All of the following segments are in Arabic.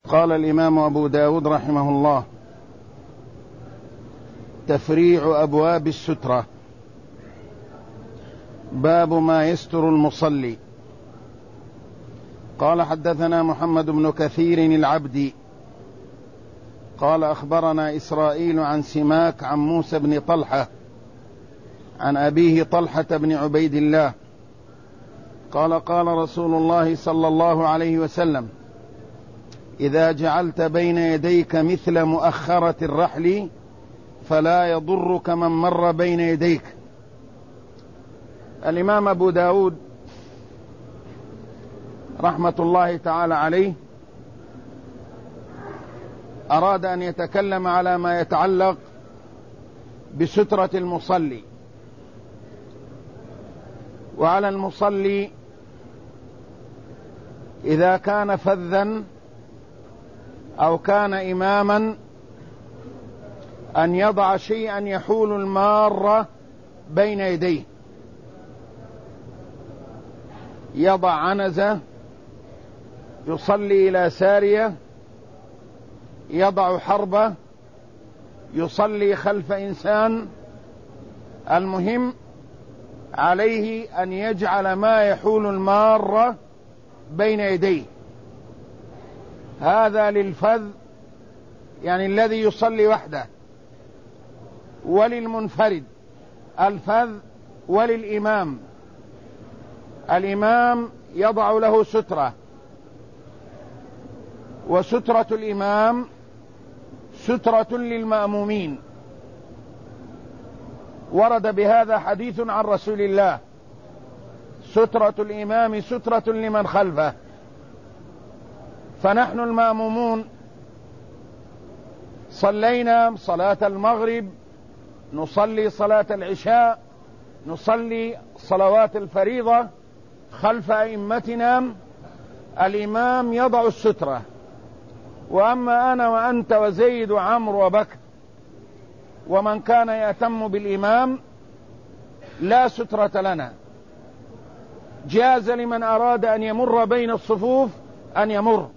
قال الإمام أبو داود رحمه الله: تفريع أبواب السترة. باب ما يستر المصلي. قال: حدثنا محمد بن كثير العبدي قال: أخبرنا إسرائيل عن سماك عن موسى بن طلحة عن أبيه طلحة بن عبيد الله قال: قال رسول الله صلى الله عليه وسلم: إذا جعلت بين يديك مثل مؤخرة الرحل فلا يضرك من مر بين يديك. الإمام أبو داود رحمة الله تعالى عليه أراد أن يتكلم على ما يتعلق بسترة المصلي. وعلى المصلي إذا كان فذا أو كان إماما أن يضع شيئا يحول المارة بين يديه، يضع عنزة، يصلي إلى سارية، يضع حربة، يصلي خلف إنسان. المهم عليه أن يجعل ما يحول المارة بين يديه. هذا للفذ يعني الذي يصلي وحده، وللمنفرد الفذ، وللإمام الإمام يضع له سترة، وسترة الإمام سترة للمأمومين. ورد بهذا حديث عن رسول الله: سترة الإمام سترة لمن خلفه. فنحن المأمومون صلينا صلاة المغرب، نصلي صلاة العشاء، نصلي صلوات الفريضة خلف أئمتنا، الإمام يضع السترة. وأما أنا وأنت وزيد وعمرو وبكر ومن كان يأتم بالإمام لا سترة لنا. جاز لمن أراد أن يمر بين الصفوف أن يمر.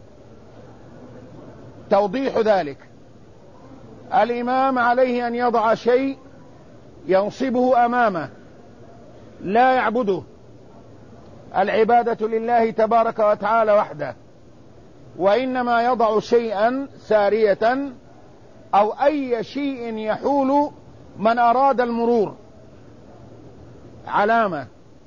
توضيح ذلك: الإمام عليه أن يضع شيء ينصبه أمامه، لا يعبده. العبادة لله تبارك وتعالى وحده، وإنما يضع شيئا سارية أو أي شيء يحول من أراد المرور، علامة.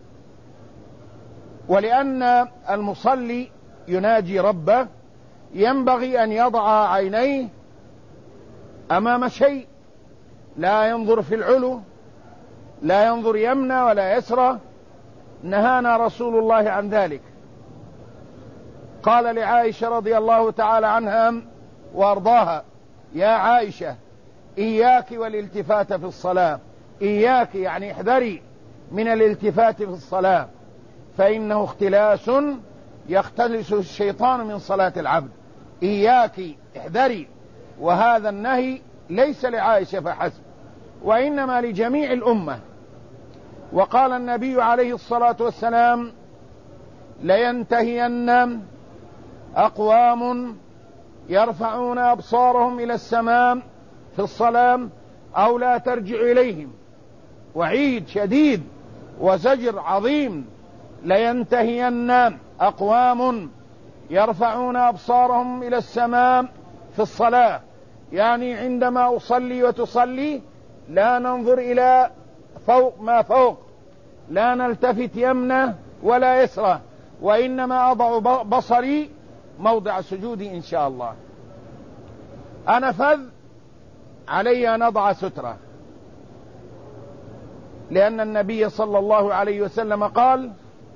ولأن المصلي يناجي ربه ينبغي أن يضع عينيه أمام شيء، لا ينظر في العلو، لا ينظر يمنى ولا يسرى. نهانا رسول الله عن ذلك. قال لعائشة رضي الله تعالى عنها وارضاها: يا عائشة، إياك والالتفات في الصلاة. إياك يعني احذري من الالتفات في الصلاة، فإنه اختلاس يختلس الشيطان من صلاة العبد. إياك، احذري. وهذا النهي ليس لعائشة فحسب، وإنما لجميع الأمة. وقال النبي عليه الصلاة والسلام: لينتهين أقوام يرفعون أبصارهم إلى السماء في الصلاة أو لا ترجع إليهم. وعيد شديد وزجر عظيم: لينتهين أقوام يرفعون أبصارهم إلى السماء في الصلاة، يعني عندما أصلي وتصلي لا ننظر إلى فوق ما فوق، لا نلتفت يمنى ولا يسرى، وإنما أضع بصري موضع سجودي إن شاء الله. أنا فذ، علي أن أضع سترة، لأن النبي صلى الله عليه وسلم قال: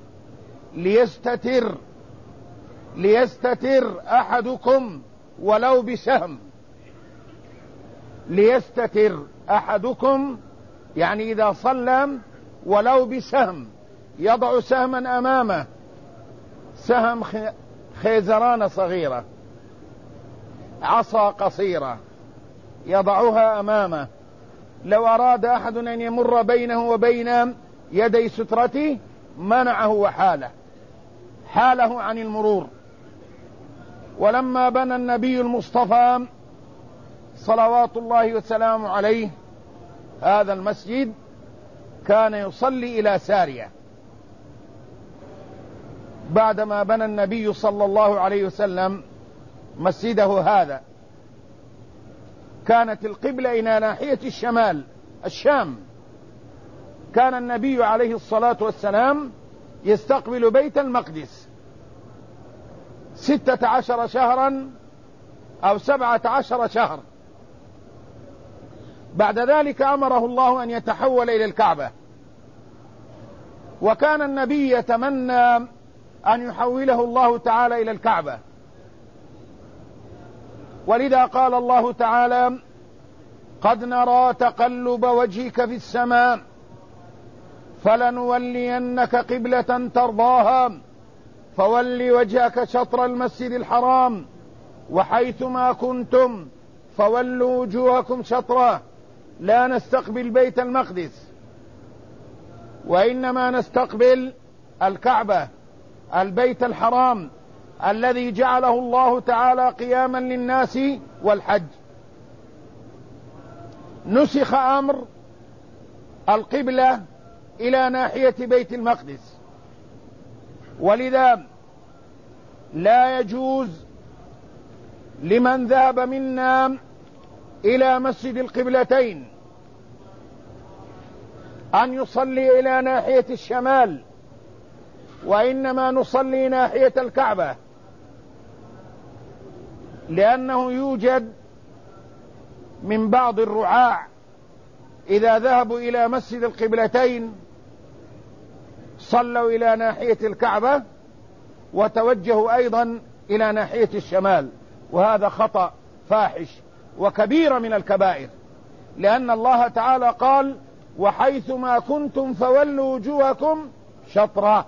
ليستتر أحدكم ولو بسهم. ليستتر أحدكم يعني إذا صلى ولو بسهم، يضع سهما أمامه، سهم خيزران صغيرة، عصا قصيرة، يضعها أمامه. لو أراد أحد أن يمر بينه وبين يدي سترته منعه وحاله عن المرور. ولما بنى النبي المصطفى صلوات الله وسلامه عليه هذا المسجد كان يصلي إلى سارية. بعدما بنى النبي صلى الله عليه وسلم مسجده هذا كانت القبلة إلى ناحية الشمال الشام. كان النبي عليه الصلاة والسلام يستقبل بيت المقدس 16 شهرا أو 17 شهر. بعد ذلك أمره الله أن يتحول إلى الكعبة، وكان النبي يتمنى أن يحوله الله تعالى إلى الكعبة، ولذا قال الله تعالى: قد نرى تقلب وجهك في السماء فلنولينك قبلة ترضاها فول وجهك شطر المسجد الحرام وحيثما كنتم فولوا وجوهكم شطره لا نستقبل بيت المقدس وإنما نستقبل الكعبة البيت الحرام الذي جعله الله تعالى قياما للناس والحج. نسخ أمر القبلة إلى ناحية بيت المقدس، ولذا لا يجوز لمن ذهب منا إلى مسجد القبلتين أن يصلي إلى ناحية الشمال، وإنما نصلي ناحية الكعبة، لأنه يوجد من بعض الرعاع إذا ذهبوا إلى مسجد القبلتين صلوا إلى ناحية الكعبة وتوجهوا أيضا إلى ناحية الشمال، وهذا خطأ فاحش وكبيرة من الكبائر، لأن الله تعالى قال: وحيثما كنتم فولوا وجوهكم شطرة،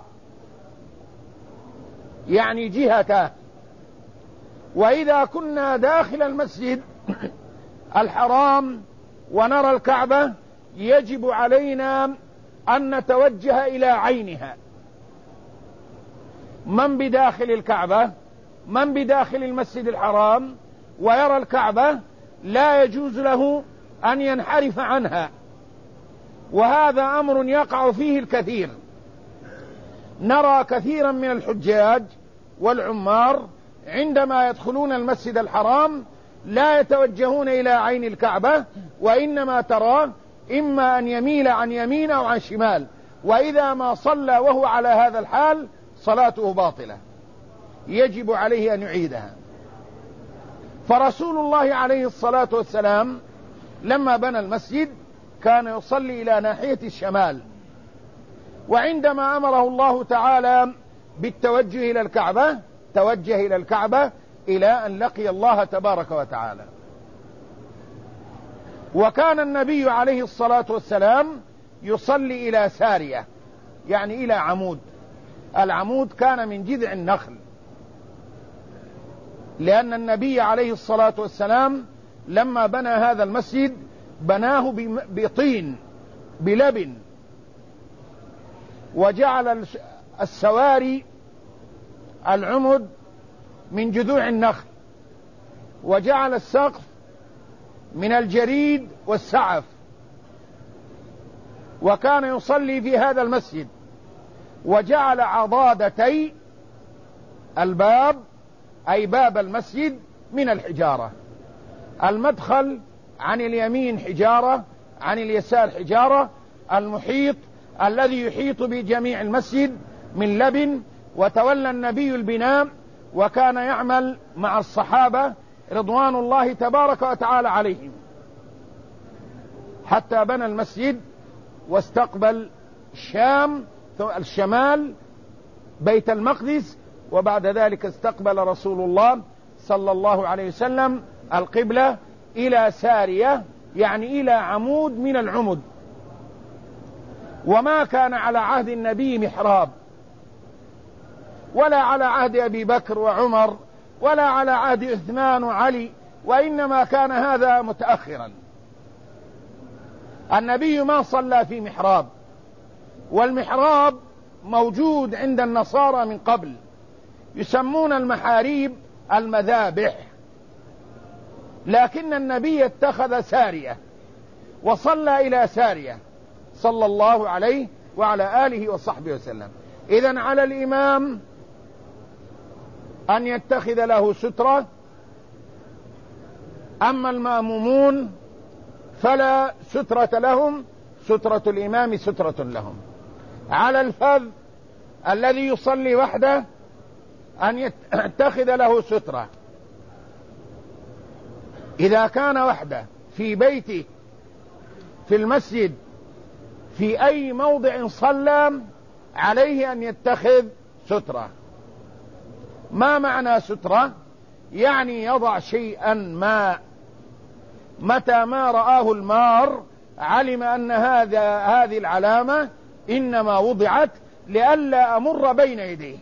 يعني جهته. وإذا كنا داخل المسجد الحرام ونرى الكعبة يجب علينا أن نتوجه إلى عينها. من بداخل الكعبة، من بداخل المسجد الحرام ويرى الكعبة لا يجوز له أن ينحرف عنها، وهذا أمر يقع فيه الكثير. نرى كثيرا من الحجاج والعمار عندما يدخلون المسجد الحرام لا يتوجهون إلى عين الكعبة، وإنما ترى إما أن يميل عن يمين أو عن شمال، وإذا ما صلى وهو على هذا الحال صلاته باطلة، يجب عليه أن يعيدها. فرسول الله عليه الصلاة والسلام لما بنى المسجد كان يصلي إلى ناحية الشمال، وعندما أمره الله تعالى بالتوجه إلى الكعبة توجه إلى الكعبة إلى أن لقي الله تبارك وتعالى. وكان النبي عليه الصلاة والسلام يصلي إلى سارية، يعني إلى عمود. العمود كان من جذع النخل، لأن النبي عليه الصلاة والسلام لما بنى هذا المسجد بناه بطين بلبن، وجعل السواري العمد من جذوع النخل، وجعل السقف من الجريد والسعف. وكان يصلي في هذا المسجد، وجعل عضادتي الباب أي باب المسجد من الحجارة، المدخل عن اليمين حجارة، عن اليسار حجارة، المحيط الذي يحيط بجميع المسجد من لبن. وتولى النبي البناء، وكان يعمل مع الصحابة رضوان الله تبارك وتعالى عليهم حتى بنى المسجد واستقبل الشام الشمال بيت المقدس، وبعد ذلك استقبل رسول الله صلى الله عليه وسلم القبلة إلى سارية، يعني إلى عمود من العمد. وما كان على عهد النبي محراب، ولا على عهد أبي بكر وعمر، ولا على عهد عثمان وعلي، وإنما كان هذا متأخرا. النبي ما صلى في محراب، والمحراب موجود عند النصارى من قبل، يسمون المحاريب المذابح، لكن النبي اتخذ سارية وصلى إلى سارية صلى الله عليه وعلى آله وصحبه وسلم. إذن على الإمام أن يتخذ له سترة، أما المأمومون فلا سترة لهم، سترة الإمام سترة لهم. على الفذ الذي يصلي وحده أن يتخذ له سترة. إذا كان وحده في بيته، في المسجد، في أي موضع صلى، عليه أن يتخذ سترة. ما معنى سترة؟ يعني يضع شيئا ما متى ما رآه المار علم أن هذه العلامة إنما وضعت لئلا أمر بين يديه.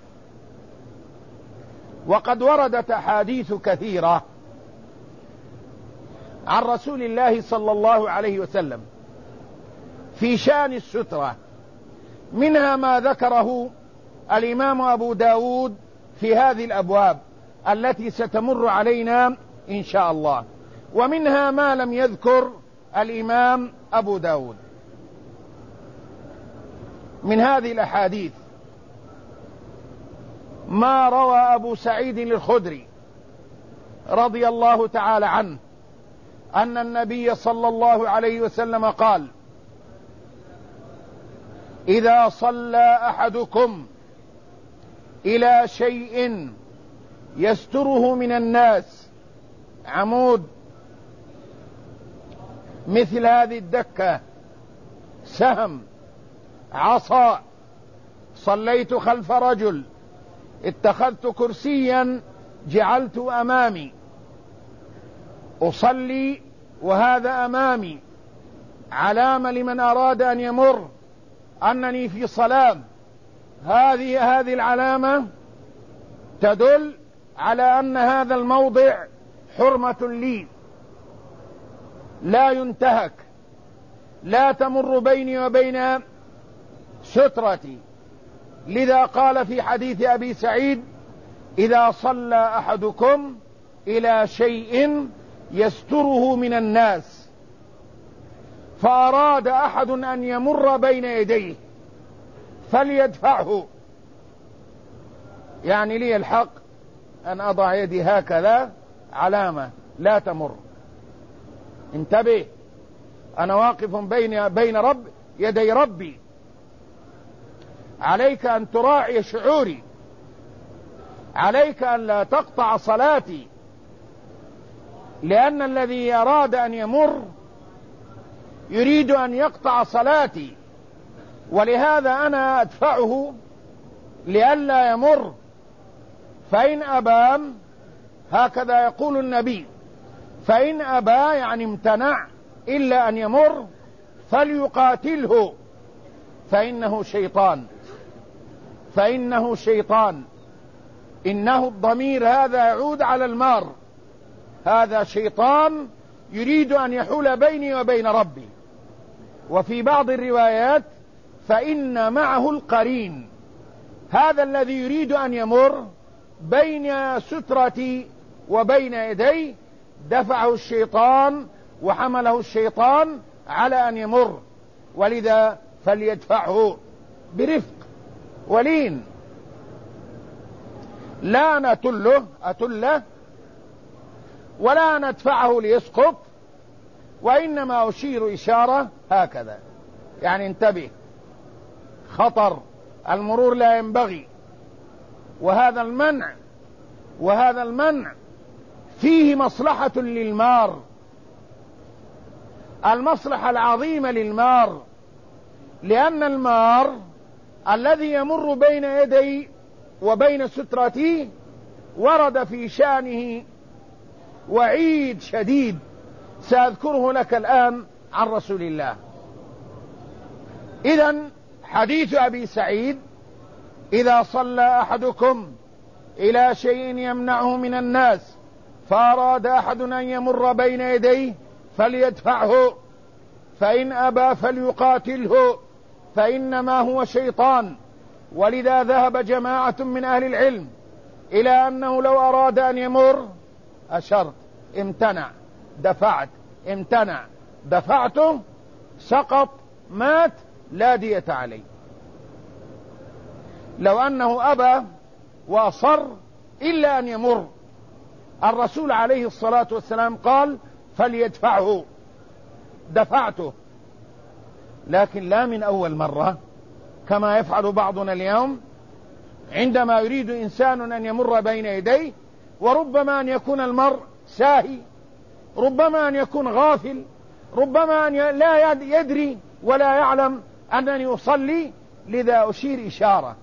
وقد وردت أحاديث كثيرة عن رسول الله صلى الله عليه وسلم في شأن السترة، منها ما ذكره الإمام أبو داود في هذه الأبواب التي ستمر علينا إن شاء الله، ومنها ما لم يذكر الإمام أبو داود. من هذه الأحاديث ما روى أبو سعيد الخدري رضي الله تعالى عنه أن النبي صلى الله عليه وسلم قال: إذا صلى أحدكم إلى شيء يستره من الناس، عمود مثل هذه الدكة، سهم، عصا، صليت خلف رجل، اتخذت كرسيا جعلت أمامي أصلي وهذا أمامي، علامة لمن أراد أن يمر أنني في صلاة. هذه العلامة تدل على أن هذا الموضع حرمة لي، لا ينتهك، لا تمر بيني وبين سترتي. لذا قال في حديث أبي سعيد: إذا صلى أحدكم إلى شيء يستره من الناس فأراد أحد أن يمر بين يديه فليدفعه، يعني لي الحق أن أضع يدي هكذا علامة لا تمر. انتبه، أنا واقف بين يدي ربي، عليك أن تراعي شعوري، عليك أن لا تقطع صلاتي، لأن الذي أراد أن يمر يريد أن يقطع صلاتي، ولهذا أنا أدفعه لئلا يمر. فإن أبى، هكذا يقول النبي، فإن أبى يعني امتنع إلا أن يمر فليقاتله فإنه شيطان، فإنه شيطان. إنه الضمير هذا يعود على المار، هذا شيطان يريد أن يحول بيني وبين ربي. وفي بعض الروايات فإن معه القرين، هذا الذي يريد أن يمر بين سترتي وبين يدي دفعه الشيطان وحمله الشيطان على أن يمر، ولذا فليدفعه برفق ولين، لا أتله ولا ندفعه ليسقط، وإنما أشير إشارة هكذا، يعني انتبه، خطر، المرور لا ينبغي. وهذا المنع فيه مصلحة للمار، المصلحة العظيمة للمار، لأن المار الذي يمر بين يدي وبين سترتي ورد في شأنه وعيد شديد سأذكره لك الآن عن رسول الله. إذن حديث أبي سعيد: إذا صلى أحدكم إلى شيء يمنعه من الناس فأراد أحد أن يمر بين يديه فليدفعه، فإن أبى فليقاتله فإنما هو شيطان. ولذا ذهب جماعة من أهل العلم إلى أنه لو أراد أن يمر أشرت، امتنع، دفعت، امتنع، دفعته، سقط، مات، لا دية عليه. لو أنه أبى وأصر إلا أن يمر، الرسول عليه الصلاة والسلام قال فليدفعه، دفعته، لكن لا من أول مرة كما يفعل بعضنا اليوم عندما يريد إنسان أن يمر بين يديه، وربما أن يكون المرء ساهي، ربما أن يكون غافل، ربما أن لا يدري ولا يعلم أنني يصلي، لذا أشير إشارة.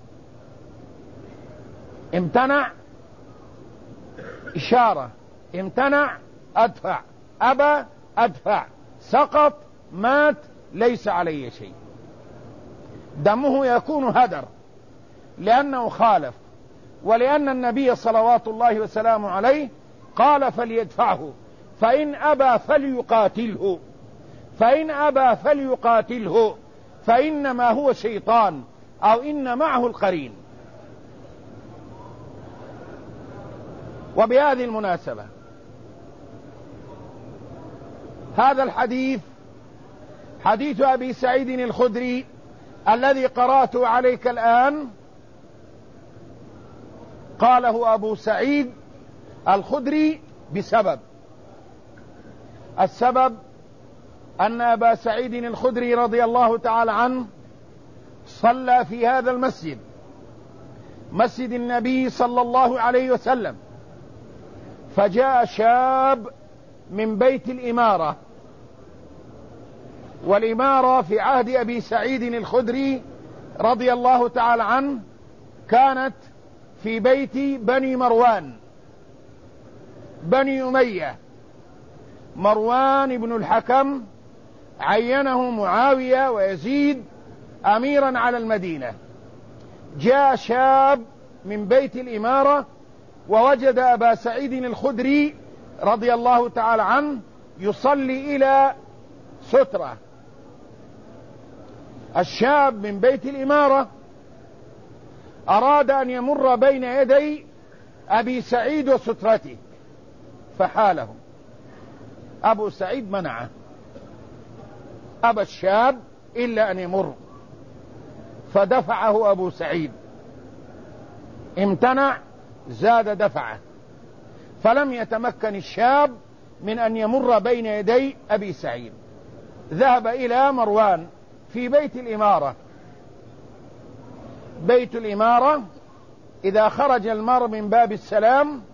امتنع، إشارة، امتنع، أدفع، أبى، أدفع، سقط، مات، ليس علي شيء. دمه يكون هدر لأنه خالف، ولأن النبي صلوات الله وسلامه عليه قال فليدفعه، فإن أبى فليقاتله، فإن أبى فليقاتله، فإنما هو شيطان أو إن معه القرين. وبهذه المناسبة هذا الحديث حديث أبي سعيد الخدري الذي قرأته عليك الآن، قاله أبو سعيد الخدري بسبب، السبب أن أبا سعيد الخدري رضي الله تعالى عنه صلى في هذا المسجد، مسجد النبي صلى الله عليه وسلم، فجاء شاب من بيت الإمارة، والإمارة في عهد أبي سعيد الخدري رضي الله تعالى عنه كانت في بيت بني مروان، بني أمية. مروان بن الحكم عينه معاوية ويزيد أميرا على المدينة. جاء شاب من بيت الإمارة ووجد أبا سعيد الخدري رضي الله تعالى عنه يصلي إلى سترة. الشاب من بيت الإمارة أراد أن يمر بين يدي أبي سعيد وسترته، فحاله أبو سعيد، منعه، أبى الشاب إلا أن يمر، فدفعه أبو سعيد، امتنع، زاد دفعه، فلم يتمكن الشاب من أن يمر بين يدي أبي سعيد. ذهب إلى مروان في بيت الإمارة. بيت الإمارة إذا خرج المرء من باب السلام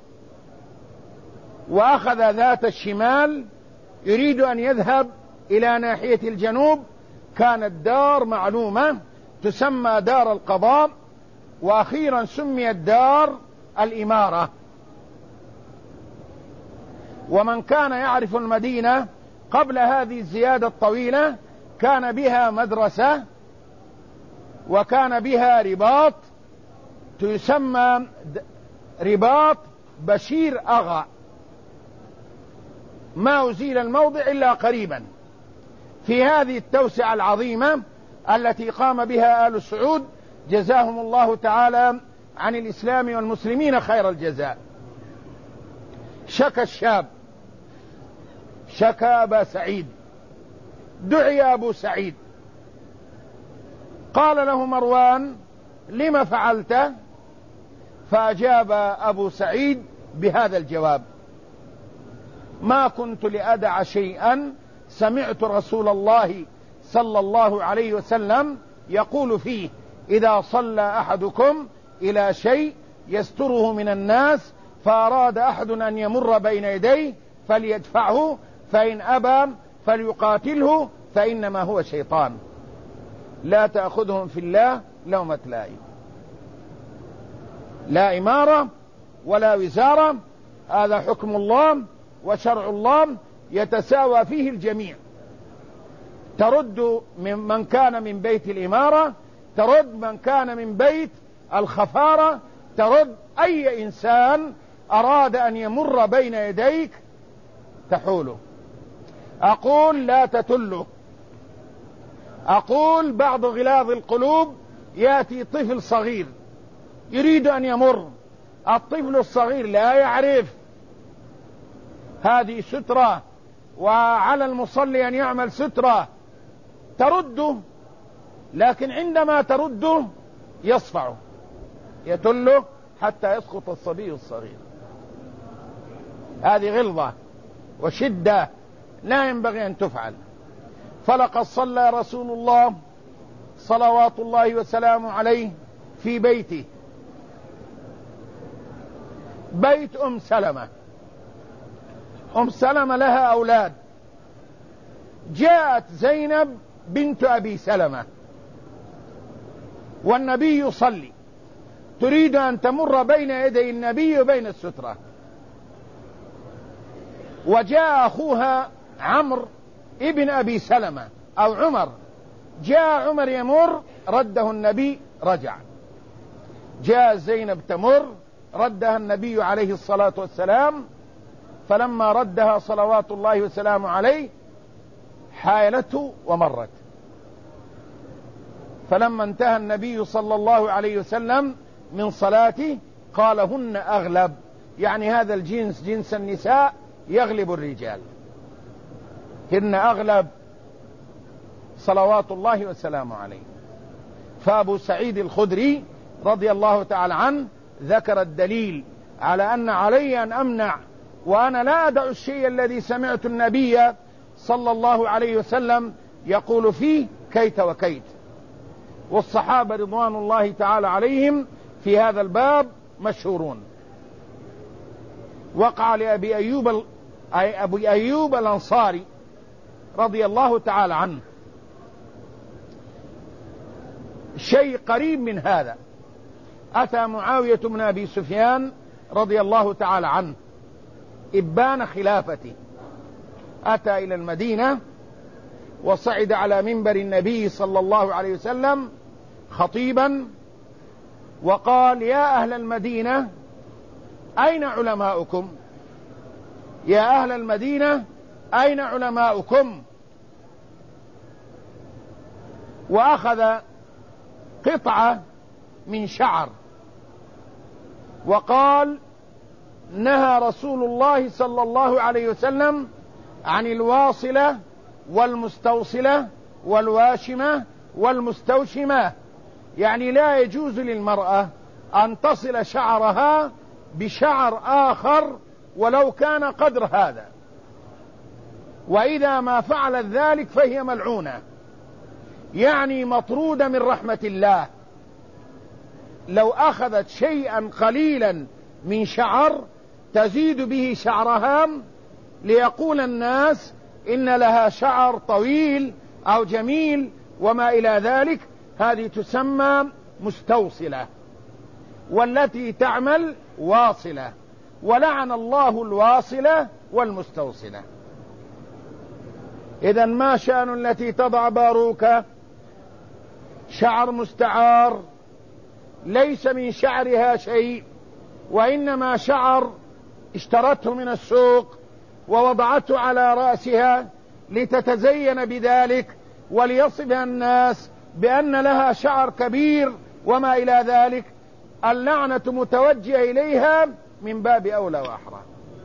وأخذ ذات الشمال يريد أن يذهب إلى ناحية الجنوب، كانت دار معلومة تسمى دار القضاء، وأخيرا سميت دار الإمارة. ومن كان يعرف المدينة قبل هذه الزيادة الطويلة كان بها مدرسة وكان بها رباط تسمى رباط بشير أغا، ما أزيل الموضع إلا قريبا. في هذه التوسعة العظيمة التي قام بها آل سعود جزاهم الله تعالى عن الإسلام والمسلمين خير الجزاء، شكى الشاب، شكى أبا سعيد، دعي أبو سعيد، قال له مروان لما فعلت؟ فأجاب أبو سعيد بهذا الجواب: ما كنت لأدع شيئا سمعت رسول الله صلى الله عليه وسلم يقول فيه: إذا صلى أحدكم إلى شيء يستره من الناس فأراد أحد أن يمر بين يديه فليدفعه، فإن أبى فليقاتله، فإنما هو شيطان. لا تأخذهم في الله لومة لائم. لا إمارة ولا وزارة، هذا حكم الله وشرع الله يتساوى فيه الجميع. ترد من كان من بيت الإمارة، ترد من كان من بيت الخفارة، ترد أي إنسان أراد أن يمر بين يديك تحوله. أقول لا تتله. أقول بعض غلاظ القلوب يأتي طفل صغير يريد أن يمر الطفل الصغير لا يعرف، هذه سترة، وعلى المصلي أن يعمل سترة ترده، لكن عندما ترده يصفعه يتله حتى يسقط الصبي الصغير. هذه غلظة وشدة لا ينبغي أن تفعل. فلقد صلى رسول الله صلوات الله وسلامه عليه في بيته، بيت أم سلمة. أم سلمة لها أولاد، جاءت زينب بنت أبي سلمة والنبي يصلي، تريد أن تمر بين يدي النبي وبين السترة، وجاء أخوها عمرو ابن أبي سلمة أو عمر، جاء عمر يمر رده النبي رجع، جاء زينب تمر ردها النبي عليه الصلاة والسلام، فلما ردها صلوات الله وسلامه عليه حايلته ومرت. فلما انتهى النبي صلى الله عليه وسلم من صلاته قال هن أغلب، يعني هذا الجنس جنس النساء يغلب الرجال، هن أغلب صلوات الله وسلامه عليه. فأبو سعيد الخدري رضي الله تعالى عنه ذكر الدليل على أن علي أن أمنع، وأنا لا أدع الشيء الذي سمعت النبي صلى الله عليه وسلم يقول فيه كيت وكيت. والصحابة رضوان الله تعالى عليهم في هذا الباب مشهورون. وقع لأبي أيوب الأنصاري رضي الله تعالى عنه شيء قريب من هذا. أتى معاوية بن أبي سفيان رضي الله تعالى عنه إبان خلافته، أتى إلى المدينة وصعد على منبر النبي صلى الله عليه وسلم خطيبا وقال يا أهل المدينة أين علماؤكم؟ يا أهل المدينة أين علماؤكم؟ وأخذ قطعة من شعر وقال نهى رسول الله صلى الله عليه وسلم عن الواصلة والمستوصلة والواشمة والمستوشمة، يعني لا يجوز للمرأة أن تصل شعرها بشعر آخر ولو كان قدر هذا، وإذا ما فعلت ذلك فهي ملعونة، يعني مطرودة من رحمة الله. لو أخذت شيئا قليلا من شعر تزيد به شعرها ليقول الناس إن لها شعر طويل أو جميل وما إلى ذلك، هذه تسمى مستوصلة، والتي تعمل واصلة، ولعن الله الواصلة والمستوصلة. إذن ما شأن التي تضع باروكة شعر مستعار ليس من شعرها شيء، وإنما شعر اشترته من السوق ووضعته على رأسها لتتزين بذلك وليصبها الناس بأن لها شعر كبير وما إلى ذلك، اللعنة متوجهة إليها من باب أولى وأحرى.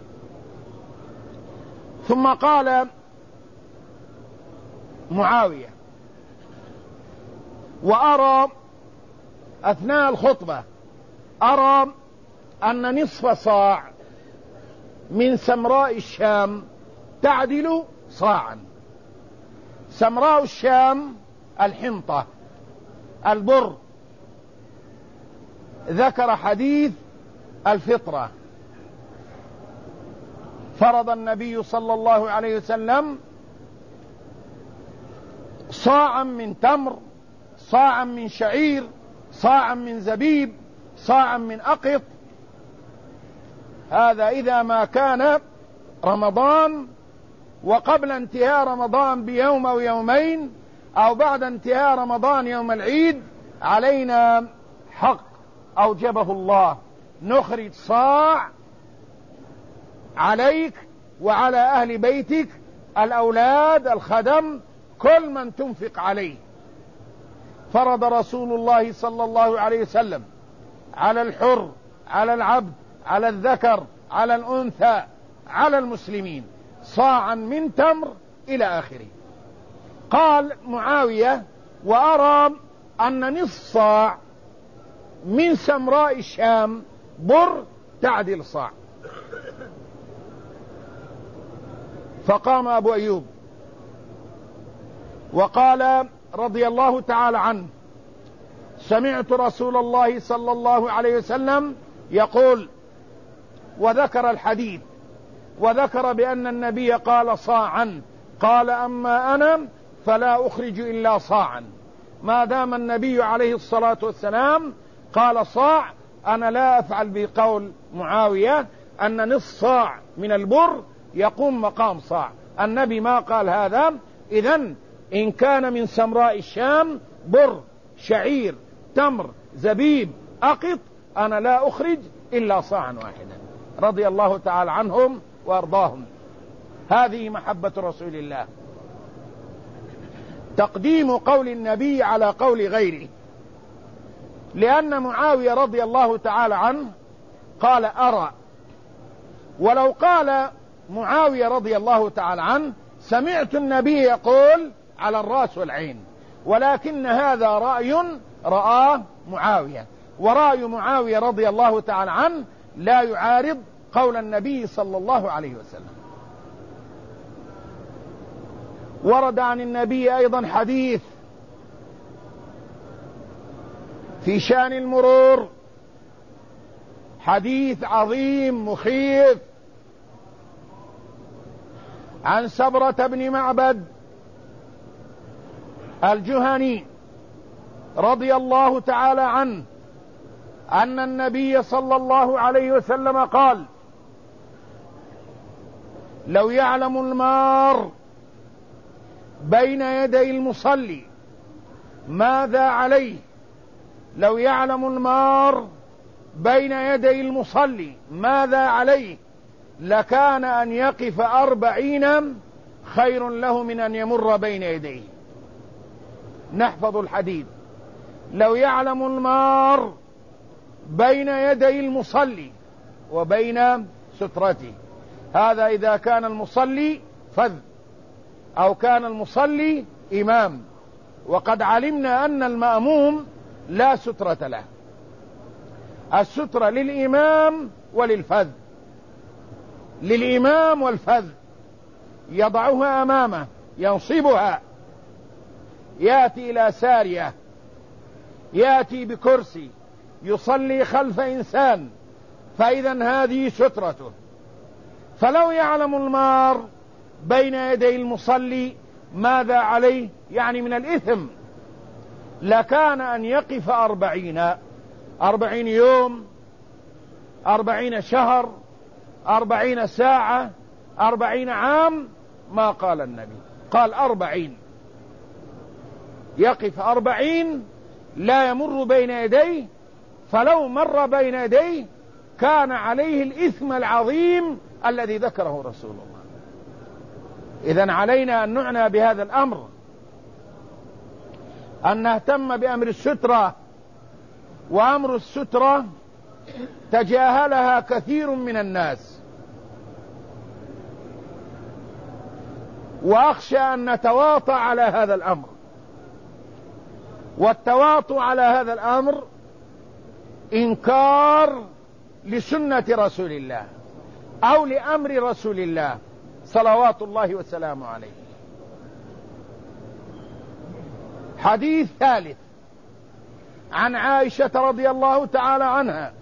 ثم قال معاوية وأرى أثناء الخطبة أرى أن نصف صاع من سمراء الشام تعدل صاعا. سمراء الشام الحنطة البر، ذكر حديث الفطرة، فرض النبي صلى الله عليه وسلم صاعا من تمر، صاعا من شعير، صاعا من زبيب، صاعا من أقط. هذا إذا ما كان رمضان وقبل انتهاء رمضان بيوم أو يومين أو بعد انتهاء رمضان يوم العيد علينا حق أوجبه الله، نخرج صاع عليك وعلى أهل بيتك، الأولاد، الخدم، كل من تنفق عليه. فرض رسول الله صلى الله عليه وسلم على الحر على العبد، على الذكر، على الأنثى، على المسلمين، صاعا من تمر إلى آخره. قال معاوية: وأرى أن نصف صاع من سمراء الشام بر تعدل صاع. فقام أبو أيوب وقال رضي الله تعالى عنه: سمعت رسول الله صلى الله عليه وسلم يقول، وذكر الحديث، وذكر بأن النبي قال صاعا. قال: أما أنا فلا أخرج إلا صاعا. ما دام النبي عليه الصلاة والسلام قال صاع، أنا لا أفعل بقول معاوية أن نصف صاع من البر يقوم مقام صاع. النبي ما قال هذا. إذن إن كان من سمراء الشام بر، شعير، تمر، زبيب، أقط، أنا لا أخرج إلا صاعا واحدا. رضي الله تعالى عنهم وأرضاهم. هذه محبة رسول الله، تقديم قول النبي على قول غيره. لأن معاوية رضي الله تعالى عنه قال أرى، ولو قال معاوية رضي الله تعالى عنه سمعت النبي يقول، على الرأس والعين، ولكن هذا رأي رآه معاوية، ورأي معاوية رضي الله تعالى عنه لا يعارض قول النبي صلى الله عليه وسلم. ورد عن النبي أيضا حديث في شأن المرور، حديث عظيم مخيف، عن سبرة بن معبد الجهني رضي الله تعالى عنه أن النبي صلى الله عليه وسلم قال: لو يعلم المار بين يدي المصلي ماذا عليه، لو يعلم المار بين يدي المصلي ماذا عليه لكان أن يقف 40 خير له من أن يمر بين يديه. نحفظ الحديث: لو يعلم المار بين يدي المصلي وبين سترته. هذا إذا كان المصلي فذ أو كان المصلي إمام، وقد علمنا أن المأموم لا سترة له. السترة للإمام وللفذ. للإمام والفذ يضعها أمامه، ينصبها، يأتي إلى سارية، يأتي بكرسي، يصلي خلف إنسان، فإذا هذه سترته. فلو يعلم المار بين يدي المصلي ماذا عليه، يعني من الإثم، لكان أن يقف 40 يوم، 40 شهر، 40 ساعة، 40 عام. ما قال النبي، قال 40. يقف 40 لا يمر بين يديه، فلو مر بين يديه كان عليه الإثم العظيم الذي ذكره رسول الله. إذن علينا أن نعنى بهذا الأمر، أن نهتم بأمر السترة. وأمر السترة تجاهلها كثير من الناس، وأخشى أن نتواطى على هذا الأمر. والتواطؤ على هذا الأمر إنكار لسنة رسول الله أو لأمر رسول الله صلوات الله وسلامه عليه. حديث ثالث عن عائشة رضي الله تعالى عنها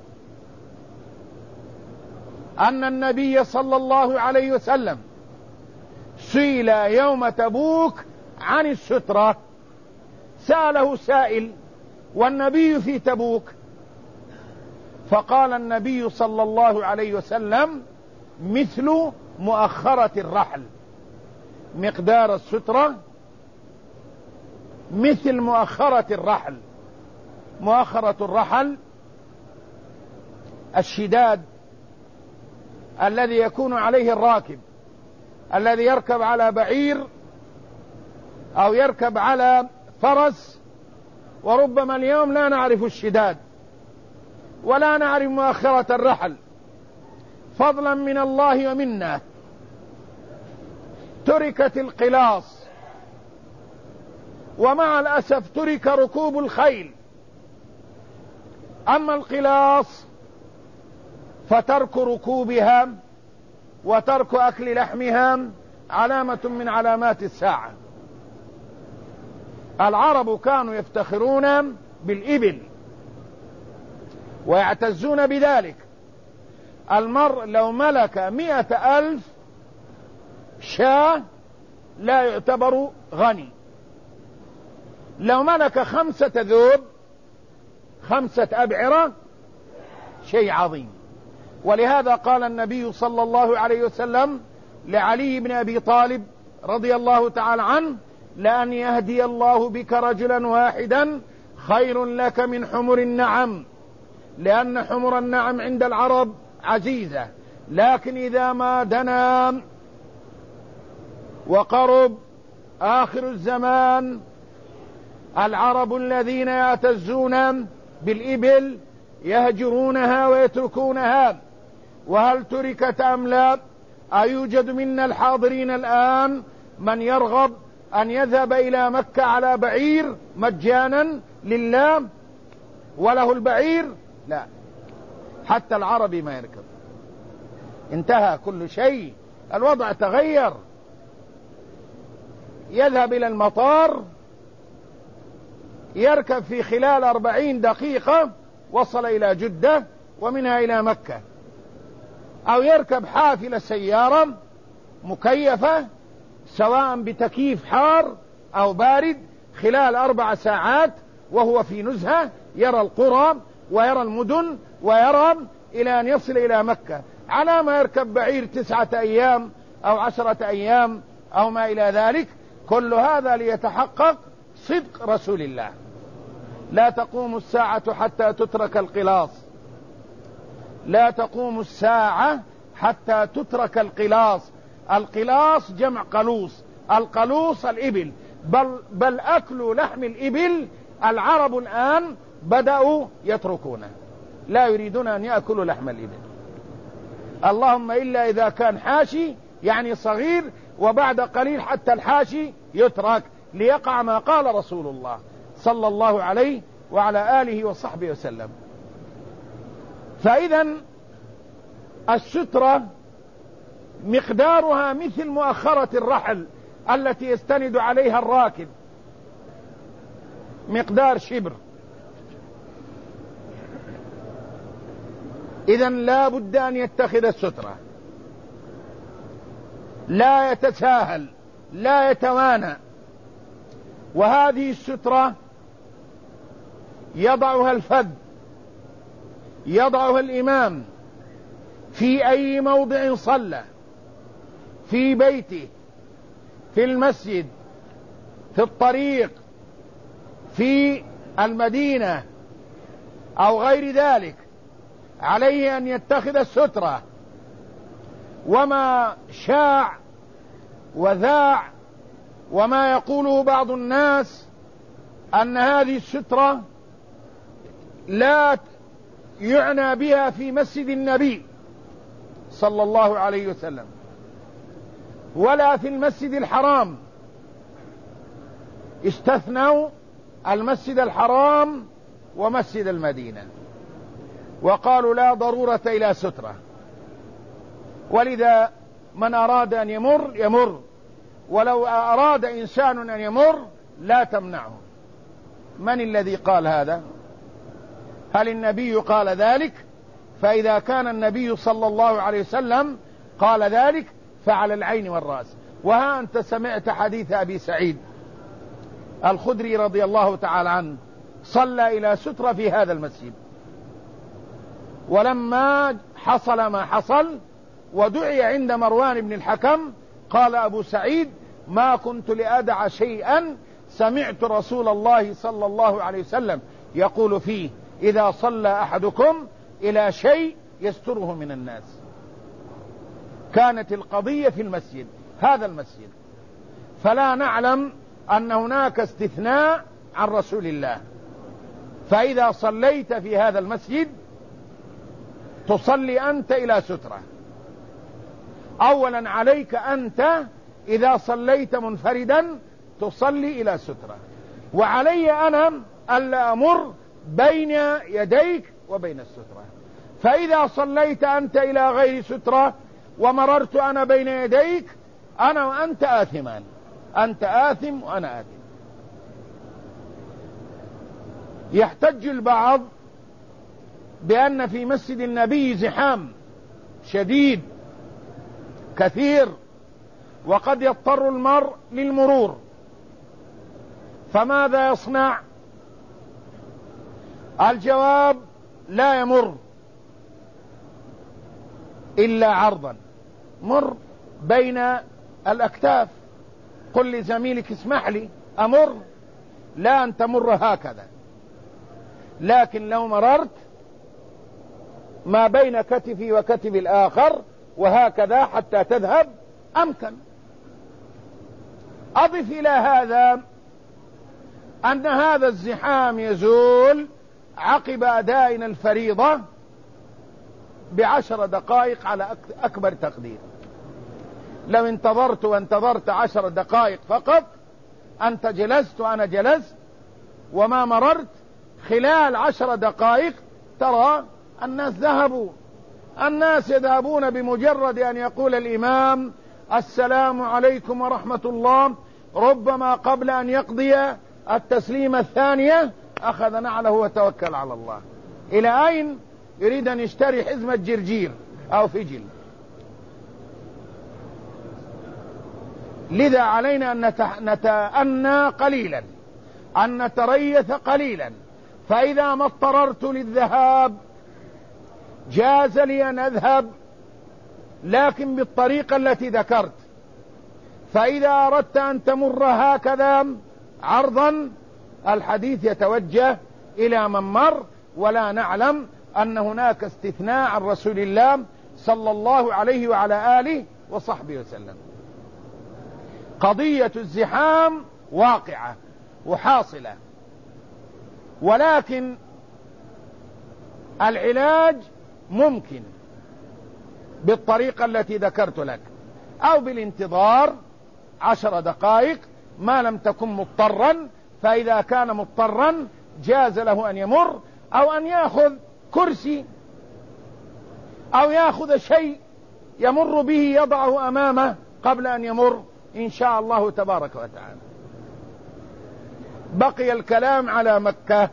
أن النبي صلى الله عليه وسلم سئل يوم تبوك عن السترة. سأله سائل والنبي في تبوك، فقال النبي صلى الله عليه وسلم: مثل مؤخرة الرحل. مقدار السترة مثل مؤخرة الرحل. مؤخرة الرحل الشداد الذي يكون عليه الراكب، الذي يركب على بعير أو يركب على فرس، وربما اليوم لا نعرف الشداد، ولا نعرف مؤخرة الرحل، فضلا من الله ومنا تركت القلاص، ومع الأسف ترك ركوب الخيل. أما القلاص فترك ركوبها وترك أكل لحمها علامة من علامات الساعة. العرب كانوا يفتخرون بالإبل ويعتزون بذلك. المرء لو ملك 100,000 شاة لا يعتبر غني، لو ملك 5 ذوب 5 أبعرة شيء عظيم. ولهذا قال النبي صلى الله عليه وسلم لعلي بن أبي طالب رضي الله تعالى عنه: لأن يهدي الله بك رجلا واحدا خير لك من حمر النعم، لأن حمر النعم عند العرب عزيزة، لكن إذا ما دنا وقرب آخر الزمان العرب الذين يعتزون بالإبل يهجرونها ويتركونها. وهل تركت أم لا؟ أيوجد منا الحاضرين الآن من يرغب أن يذهب إلى مكة على بعير مجانا لله وله البعير؟ لا، حتى العربي ما يركب. انتهى كل شيء، الوضع تغير. يذهب إلى المطار يركب في خلال 40 دقيقة وصل إلى جدة ومنها إلى مكة، أو يركب حافلة سيارة مكيفة سواء بتكييف حار أو بارد خلال 4 ساعات وهو في نزهة، يرى القرى ويرى المدن ويرى إلى أن يصل إلى مكة، على ما يركب بعير 9 أيام أو 10 أيام أو ما إلى ذلك. كل هذا ليتحقق صدق رسول الله. لا تقوم الساعة حتى تترك القلاص، لا تقوم الساعة حتى تترك القلاص. القلاص جمع قلوص، القلوص الإبل، بل أكل لحم الإبل العرب الآن بدأوا يتركونه، لا يريدون أن يأكلوا لحم الإبل، اللهم إلا إذا كان حاشي يعني صغير، وبعد قليل حتى الحاشي يترك ليقع ما قال رسول الله صلى الله عليه وعلى آله وصحبه وسلم. فإذا السترة مقدارها مثل مؤخرة الرحل التي يستند عليها الراكب، مقدار شبر. إذا لا بد أن يتخذ السترة، لا يتساهل، لا يتوانى. وهذه السترة يضعها الفذ، يضعها الإمام في أي موضع صلى، في بيته، في المسجد، في الطريق، في المدينة أو غير ذلك، عليه أن يتخذ السترة. وما شاع وذاع وما يقوله بعض الناس أن هذه السترة لا يعنى بها في مسجد النبي صلى الله عليه وسلم ولا في المسجد الحرام، استثنوا المسجد الحرام ومسجد المدينة وقالوا لا ضرورة إلى سترة. ولذا من أراد أن يمر يمر، ولو أراد إنسان أن يمر لا تمنعه. من الذي قال هذا؟ هل النبي قال ذلك؟ فإذا كان النبي صلى الله عليه وسلم قال ذلك فعلى العين والرأس. وها أنت سمعت حديث أبي سعيد الخدري رضي الله تعالى عنه، صلى إلى سترة في هذا المسجد، ولما حصل ما حصل ودعي عند مروان بن الحكم قال أبو سعيد: ما كنت لأدع شيئا سمعت رسول الله صلى الله عليه وسلم يقول فيه: إذا صلى أحدكم إلى شيء يستره من الناس. كانت القضية في المسجد، هذا المسجد، فلا نعلم أن هناك استثناء عن رسول الله. فإذا صليت في هذا المسجد تصلي أنت إلى سترة. أولا عليك أنت إذا صليت منفردا تصلي إلى سترة، وعلي أنا ألا أمر بين يديك وبين السترة. فإذا صليت أنت إلى غير سترة ومررت أنا بين يديك، أنا وأنت آثمان، أنت آثم وأنا آثم. يحتج البعض بأن في مسجد النبي زحام شديد كثير وقد يضطر المرء للمرور، فماذا يصنع؟ الجواب: لا يمر إلا عرضا، مر بين الأكتاف، قل لزميلك اسمح لي أمر، لا أن تمر هكذا. لكن لو مررت ما بين كتفي وكتف الآخر وهكذا حتى تذهب أمكن. أضف إلى هذا أن هذا الزحام يزول عقب أدائنا الفريضة ب10 دقائق على أكبر تقدير. لو انتظرت وانتظرت 10 دقائق فقط، أنت جلست وأنا جلست وما مررت، خلال 10 دقائق ترى الناس ذهبوا. الناس يذهبون بمجرد أن يقول الإمام السلام عليكم ورحمة الله، ربما قبل أن يقضي التسليمة الثانية أخذ نعله وتوكل على الله. إلى أين يريد أن يشتري حزمة جرجير أو فجل؟ لذا علينا أن نتأنى قليلا، أن نتريث قليلا. فإذا ما اضطررت للذهاب جاز لي أن أذهب، لكن بالطريقة التي ذكرت. فإذا أردت أن تمر هكذا عرضا، الحديث يتوجه إلى من مر، ولا نعلم أن هناك استثناء عن رسول الله صلى الله عليه وعلى آله وصحبه وسلم. قضية الزحام واقعة وحاصلة، ولكن العلاج ممكن بالطريقة التي ذكرت لك، أو بالانتظار 10 دقائق ما لم تكن مضطرا. فإذا كان مضطرا جاز له أن يمر، أو أن يأخذ كرسي أو يأخذ شيء يمر به يضعه أمامه قبل أن يمر إن شاء الله تبارك وتعالى. بقي الكلام على مكة.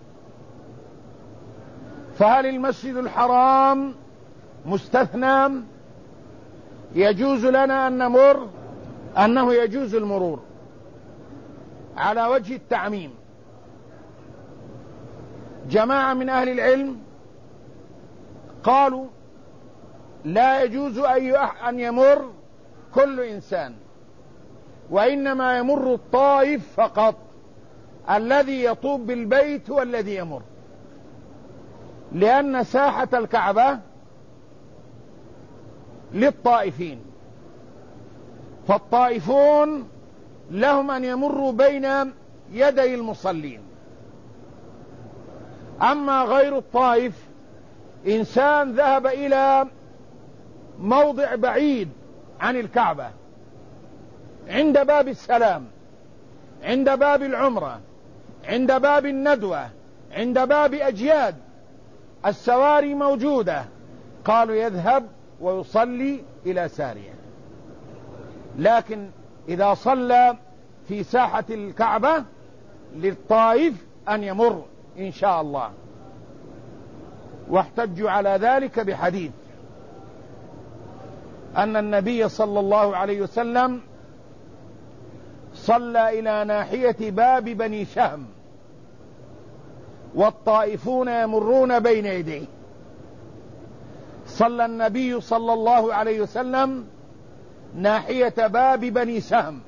فهل المسجد الحرام مستثنى؟ يجوز لنا أن نمر؟ أنه يجوز المرور على وجه التعميم. جماعة من أهل العلم قالوا لا يجوز أن يمر كل إنسان، وإنما يمر الطائف فقط، الذي يطوف بالبيت هو الذي يمر، لأن ساحة الكعبة للطائفين، فالطائفون لهم أن يمروا بين يدي المصلين. أما غير الطائف، إنسان ذهب إلى موضع بعيد عن الكعبة، عند باب السلام، عند باب العمرة، عند باب الندوة، عند باب أجياد، السواري موجودة، قالوا يذهب ويصلي إلى سارية. لكن إذا صلى في ساحة الكعبة للطائف أن يمر إن شاء الله. واحتجوا على ذلك بحديث أن النبي صلى الله عليه وسلم صلى إلى ناحية باب بني شهم والطائفون يمرون بين يديه. صلى النبي صلى الله عليه وسلم ناحية باب بني سهم،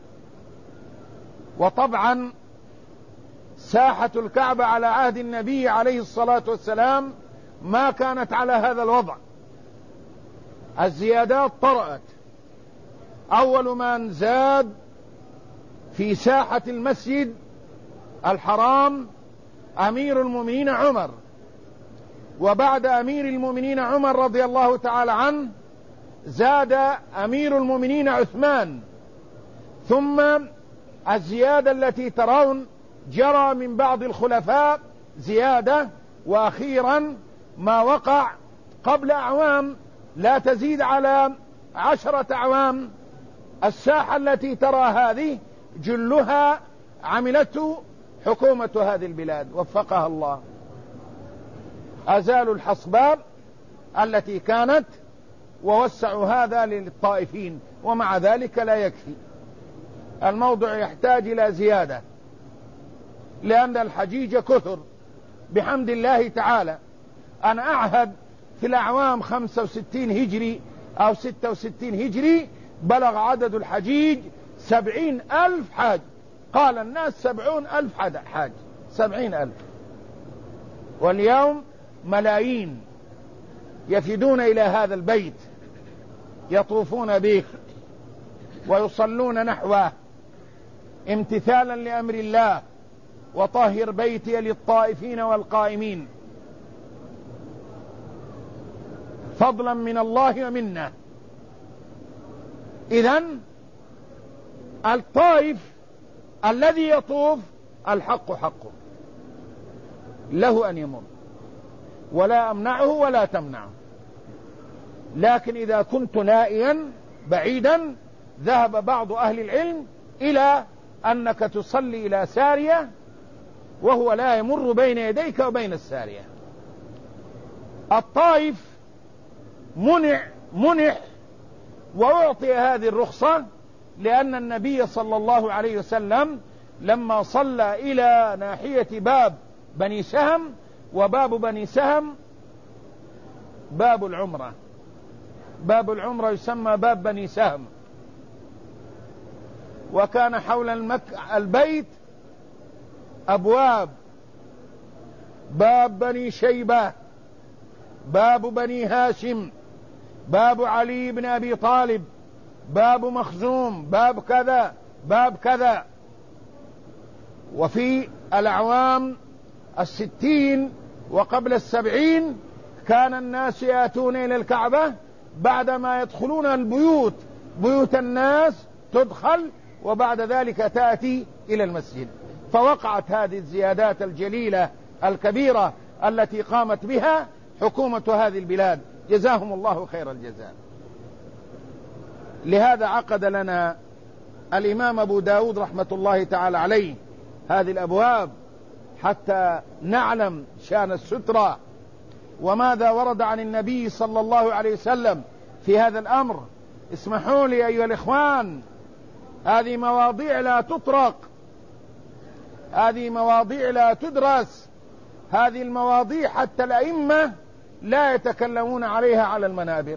وطبعا ساحة الكعبة على عهد النبي عليه الصلاة والسلام ما كانت على هذا الوضع، الزيادات طرأت. أول من زاد في ساحة المسجد الحرام أمير المؤمنين عمر، وبعد أمير المؤمنين عمر رضي الله تعالى عنه زاد أمير المؤمنين عثمان، ثم الزيادة التي ترون جرى من بعض الخلفاء زيادة، وأخيرا ما وقع قبل أعوام لا تزيد على 10 أعوام. الساحة التي ترى هذه جلها عملته حكومة هذه البلاد وفقها الله. أزالوا الحصباء التي كانت ووسعوا هذا للطائفين، ومع ذلك لا يكفي، الموضع يحتاج إلى زيادة، لأن الحجيج كثر بحمد الله تعالى. أنا أعهد في الأعوام 65 هجري أو 66 هجري بلغ عدد الحجيج 70,000 حاج، قال الناس 70,000 حاج، 70,000، واليوم ملايين يفدون إلى هذا البيت، يطوفون به ويصلون نحوه امتثالا لأمر الله: وطهر بيتي للطائفين والقائمين، فضلا من الله ومنا. إذن الطائف الذي يطوف الحق حقه، له أن يمر، ولا أمنعه ولا تمنعه، لكن إذا كنت نائيا بعيدا ذهب بعض أهل العلم إلى أنك تصلي إلى سارية وهو لا يمر بين يديك وبين السارية. الطائف منح وأعطي هذه الرخصة، لأن النبي صلى الله عليه وسلم لما صلى إلى ناحية باب بني سهم، وباب بني سهم باب العمرة، باب العمرة يسمى باب بني سهم، وكان حول البيت أبواب: باب بني شيبة، باب بني هاشم، باب علي بن أبي طالب، باب مخزوم، باب كذا، باب كذا. وفي الأعوام 60 وقبل 70 كان الناس يأتون إلى الكعبة بعدما يدخلون البيوت، بيوت الناس تدخل، وبعد ذلك تأتي إلى المسجد. فوقعت هذه الزيادات الجليلة الكبيرة التي قامت بها حكومة هذه البلاد، جزاهم الله خير الجزاء. لهذا عقد لنا الإمام أبو داود رحمة الله تعالى عليه هذه الأبواب حتى نعلم شأن السترة وماذا ورد عن النبي صلى الله عليه وسلم في هذا الأمر. اسمحوا لي أيها الإخوان، هذه مواضيع لا تطرق، هذه مواضيع لا تدرس، هذه المواضيع حتى الأئمة لا يتكلمون عليها على المنابر.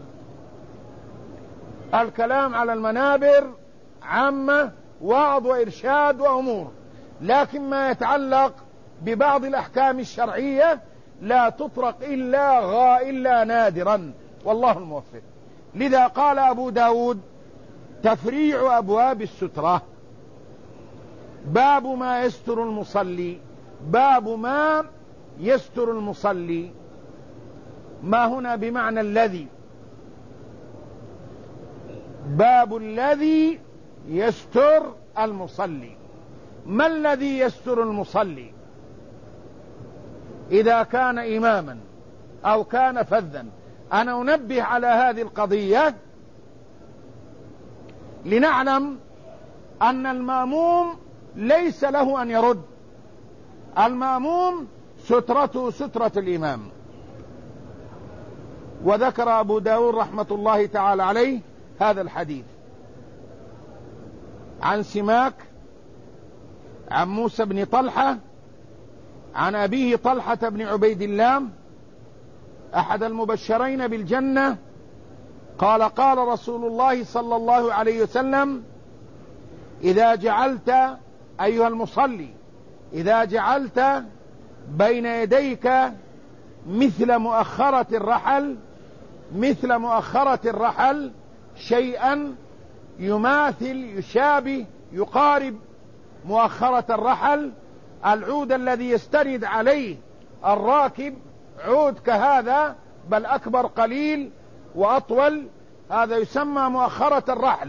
الكلام على المنابر عامة، وعظ وإرشاد وأمور، لكن ما يتعلق ببعض الأحكام الشرعية لا تطرق إلا نادرا، والله الموفق. لذا قال أبو داود: تفريع أبواب السترة، باب ما يستر المصلي، باب ما يستر المصلي. ما هنا بمعنى الذي، باب الذي يستر المصلي. ما الذي يستر المصلي؟ إذا كان إماما أو كان فذا. أنا أنبه على هذه القضية لنعلم أن المأموم ليس له أن يرد، المأموم سترته سترة الإمام. وذكر أبو داود رحمة الله تعالى عليه هذا الحديث عن سماك عن موسى بن طلحة عن أبيه طلحة بن عبيد الله أحد المبشرين بالجنة قال: قال رسول الله صلى الله عليه وسلم: إذا جعلت أيها المصلي، إذا جعلت بين يديك مثل مؤخرة الرحل شيئا يماثل يشابه يقارب مؤخرة الرحل، العود الذي يستند عليه الراكب عود كهذا بل أكبر قليل وأطول، هذا يسمى مؤخرة الرحل.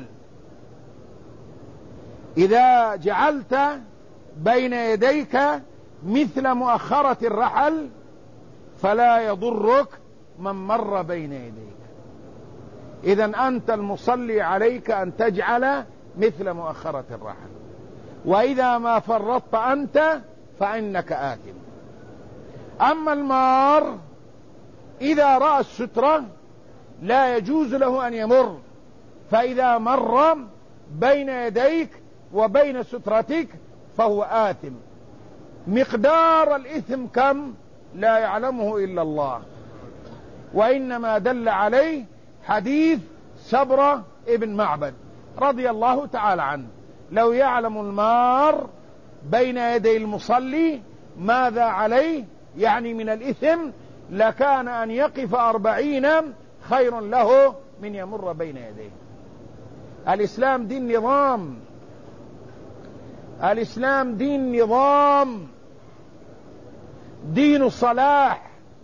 إذا جعلت بين يديك مثل مؤخرة الرحل فلا يضرك من مر بين يديك. إذن أنت المصلي عليك أن تجعل مثل مؤخرة الرحل، وإذا ما فرطت أنت فإنك آثم. أما المار إذا رأى السترة لا يجوز له أن يمر، فإذا مر بين يديك وبين سترتك فهو آثم. مقدار الإثم كم لا يعلمه إلا الله، وإنما دل عليه حديث سبرة ابن معبد رضي الله تعالى عنه: لو يعلم المار بين يدي المصلي ماذا عليه يعني من الإثم لكان أن يقف 40 خير له من يمر بين يديه. الإسلام دين نظام، الإسلام دين نظام، دين صلاح،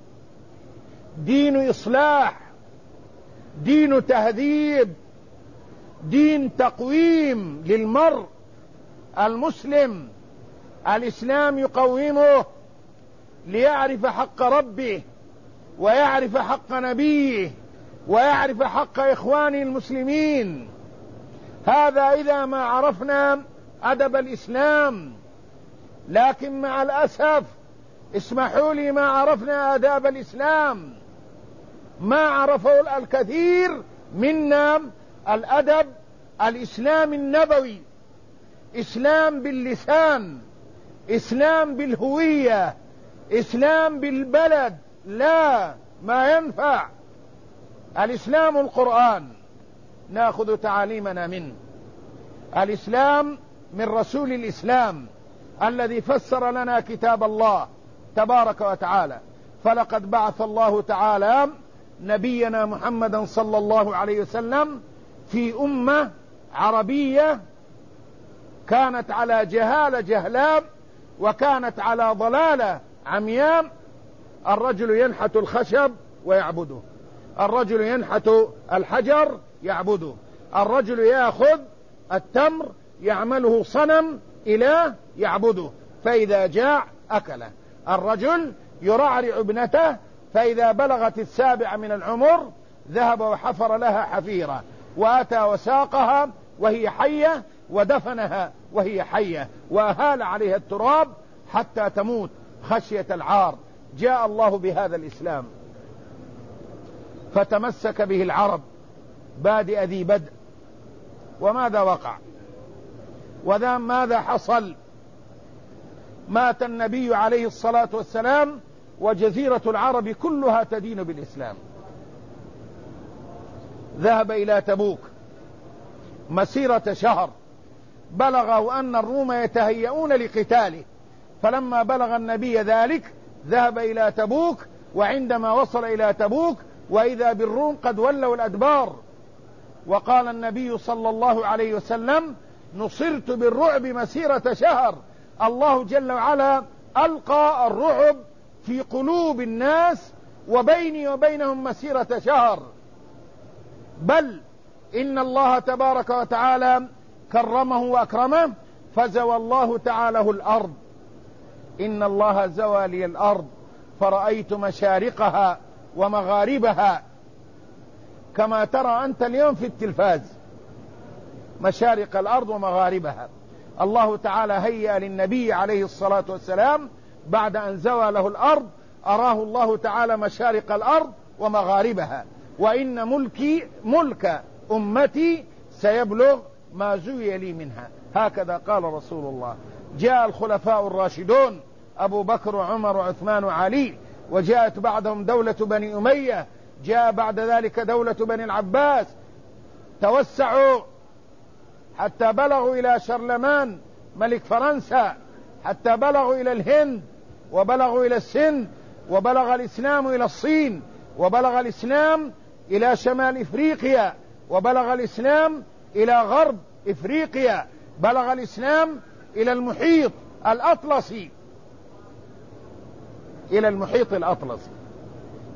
دين إصلاح، دين تهذيب، دين تقويم للمرء المسلم. الإسلام يقومه ليعرف حق ربه ويعرف حق نبيه ويعرف حق إخوانه المسلمين. هذا إذا ما عرفنا أدب الإسلام، لكن مع الأسف اسمحوا لي ما عرفنا آداب الإسلام، ما عرفوا الكثير منا الأدب الإسلام النبوي، إسلام باللسان، إسلام بالهوية، إسلام بالبلد. لا، ما ينفع. الإسلام القرآن نأخذ تعاليمنا منه، الإسلام من رسول الإسلام الذي فسر لنا كتاب الله تبارك وتعالى. فلقد بعث الله تعالى نبينا محمدا صلى الله عليه وسلم في أمة عربية كانت على جهالة جهلاء وكانت على ضلالة عمياء. الرجل ينحت الخشب ويعبده، الرجل ينحت الحجر يعبده، الرجل يأخذ التمر يعمله صنم إله يعبده، فإذا جاع أكله. الرجل يرعرع ابنته فإذا بلغت 7 من العمر ذهب وحفر لها حفيرة وأتى وساقها وهي حية ودفنها وهي حية وأهال عليها التراب حتى تموت خشية العار. جاء الله بهذا الإسلام فتمسك به العرب بادئ ذي بدء. وماذا وقع وماذا حصل؟ مات النبي عليه الصلاة والسلام وجزيرة العرب كلها تدين بالإسلام. ذهب إلى تبوك مسيرة شهر، بلغوا أن الروم يتهيئون لقتاله، فلما بلغ النبي ذلك ذهب إلى تبوك، وعندما وصل إلى تبوك وإذا بالروم قد ولوا الأدبار. وقال النبي صلى الله عليه وسلم: نصرت بالرعب مسيرة شهر. الله جل وعلا ألقى الرعب في قلوب الناس وبيني وبينهم مسيرة شهر. بل إن الله تبارك وتعالى كرمه وأكرمه فزوى الله تعالى الأرض. إن الله زوى لي الأرض فرأيت مشارقها ومغاربها كما ترى أنت اليوم في التلفاز، مشارق الأرض ومغاربها. الله تعالى هيأ للنبي عليه الصلاة والسلام بعد أن زوى له الأرض أراه الله تعالى مشارق الأرض ومغاربها. وإن ملك أمتي سيبلغ ما زوي لي منها، هكذا قال رسول الله. جاء الخلفاء الراشدون أبو بكر وعمر وعثمان وعلي، وجاءت بعدهم دولة بني أمية، جاء بعد ذلك دولة بني العباس، توسعوا حتى بلغوا إلى شارلمان ملك فرنسا، حتى بلغوا إلى الهند وبلغوا إلى السند، وبلغ الإسلام إلى الصين، وبلغ الإسلام إلى شمال إفريقيا، وبلغ الإسلام إلى غرب إفريقيا، بلغ الإسلام إلى المحيط الأطلسي، إلى المحيط الأطلسي.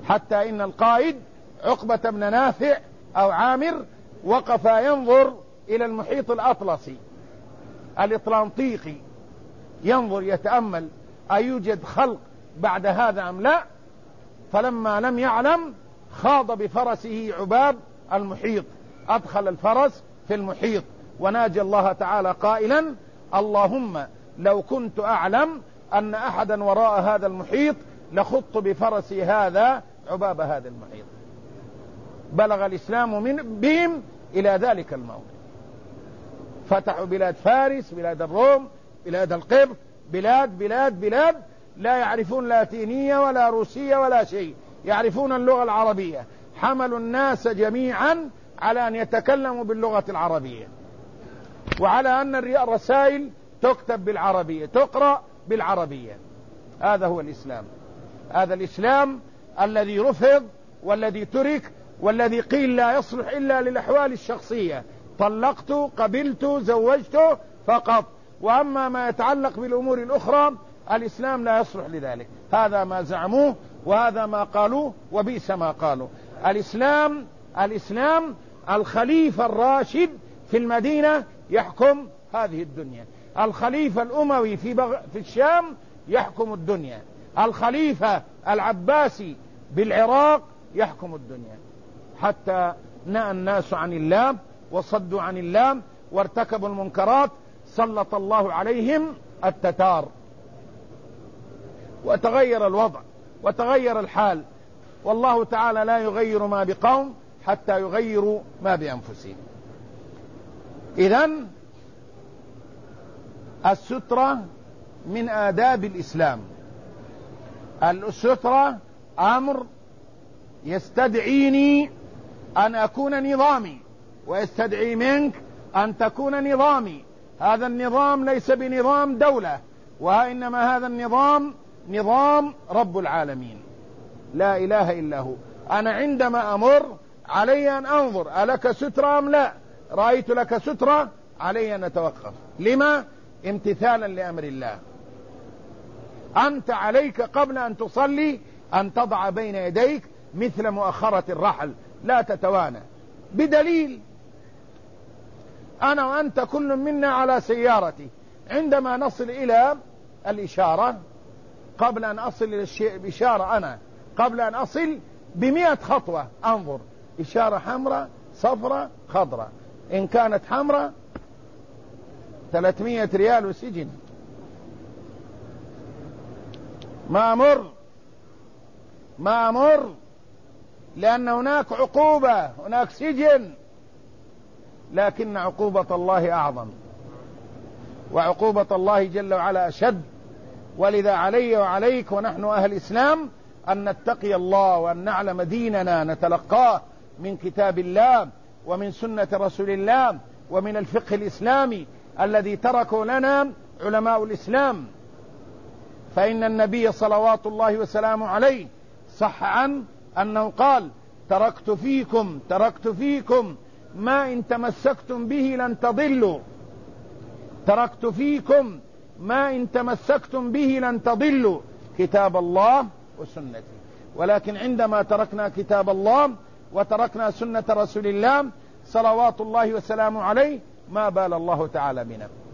حتى إن القائد عقبة بن نافع أو عامر وقف ينظر إلى المحيط الأطلسي الإطلنطيقي، ينظر يتأمل أيوجد خلق بعد هذا أم لا، فلما لم يعلم خاض بفرسه عباب المحيط، أدخل الفرس في المحيط وناجى الله تعالى قائلا: اللهم لو كنت أعلم أن أحدا وراء هذا المحيط لخضت بفرسي هذا عباب هذا المحيط. بلغ الإسلام بهم إلى ذلك الموضع، فتحوا بلاد فارس، بلاد الروم، بلاد القبط، بلاد لا يعرفون لاتينية ولا روسية ولا شيء، يعرفون اللغة العربية، حملوا الناس جميعا على أن يتكلموا باللغة العربية، وعلى أن الرسائل تكتب بالعربية، تقرأ بالعربية. هذا هو الإسلام، هذا الإسلام الذي رفض والذي ترك والذي قيل لا يصلح إلا للأحوال الشخصية، طلقت، قبلت، زوجت فقط، وأما ما يتعلق بالأمور الأخرى الإسلام لا يصلح لذلك. هذا ما زعموه وهذا ما قالوه وبئس ما قالوا. الإسلام الخليفة الراشد في المدينة يحكم هذه الدنيا، الخليفة الأموي في الشام يحكم الدنيا، الخليفة العباسي بالعراق يحكم الدنيا، حتى نأى الناس عن الله وصدوا عن الله وارتكبوا المنكرات، سلط الله عليهم التتار وتغير الوضع وتغير الحال. والله تعالى لا يغير ما بقوم حتى يغيروا ما بأنفسهم. إذن السترة من آداب الإسلام. السترة أمر يستدعيني أن أكون نظامي، ويستدعي منك أن تكون نظامي. هذا النظام ليس بنظام دولة، وإنما هذا النظام نظام رب العالمين لا إله إلا هو. أنا عندما أمر علي أن أنظر ألك سترة أم لا، رأيت لك سترة علي أن أتوقف. لما؟ امتثالا لأمر الله. أنت عليك قبل أن تصلي أن تضع بين يديك مثل مؤخرة الرحل، لا تتوانى، بدليل أنا وأنت كل منا على سيارتي، عندما نصل إلى الإشارة قبل أن أصل إلى الإشارة، أنا قبل أن أصل ب100 خطوة أنظر إشارة حمراء صفراء خضراء، إن كانت حمراء 300 ريال وسجن، ما أمر لأن هناك عقوبة، هناك سجن، لكن عقوبة الله أعظم، وعقوبة الله جل وعلا أشد. ولذا علي وعليك ونحن أهل الإسلام أن نتقي الله وأن نعلم ديننا نتلقاه من كتاب الله ومن سنة رسول الله ومن الفقه الإسلامي الذي تركه لنا علماء الإسلام. فإن النبي صلوات الله وسلامه عليه صح عنه أنه قال: تركت فيكم ما إن تمسكتم به لن تضلوا، تركت فيكم ما إن تمسكتم به لن تضلوا، كتاب الله وسنتي. ولكن عندما تركنا كتاب الله وتركنا سنة رسول الله صلوات الله وسلامه عليه ما بال الله تعالى بنا.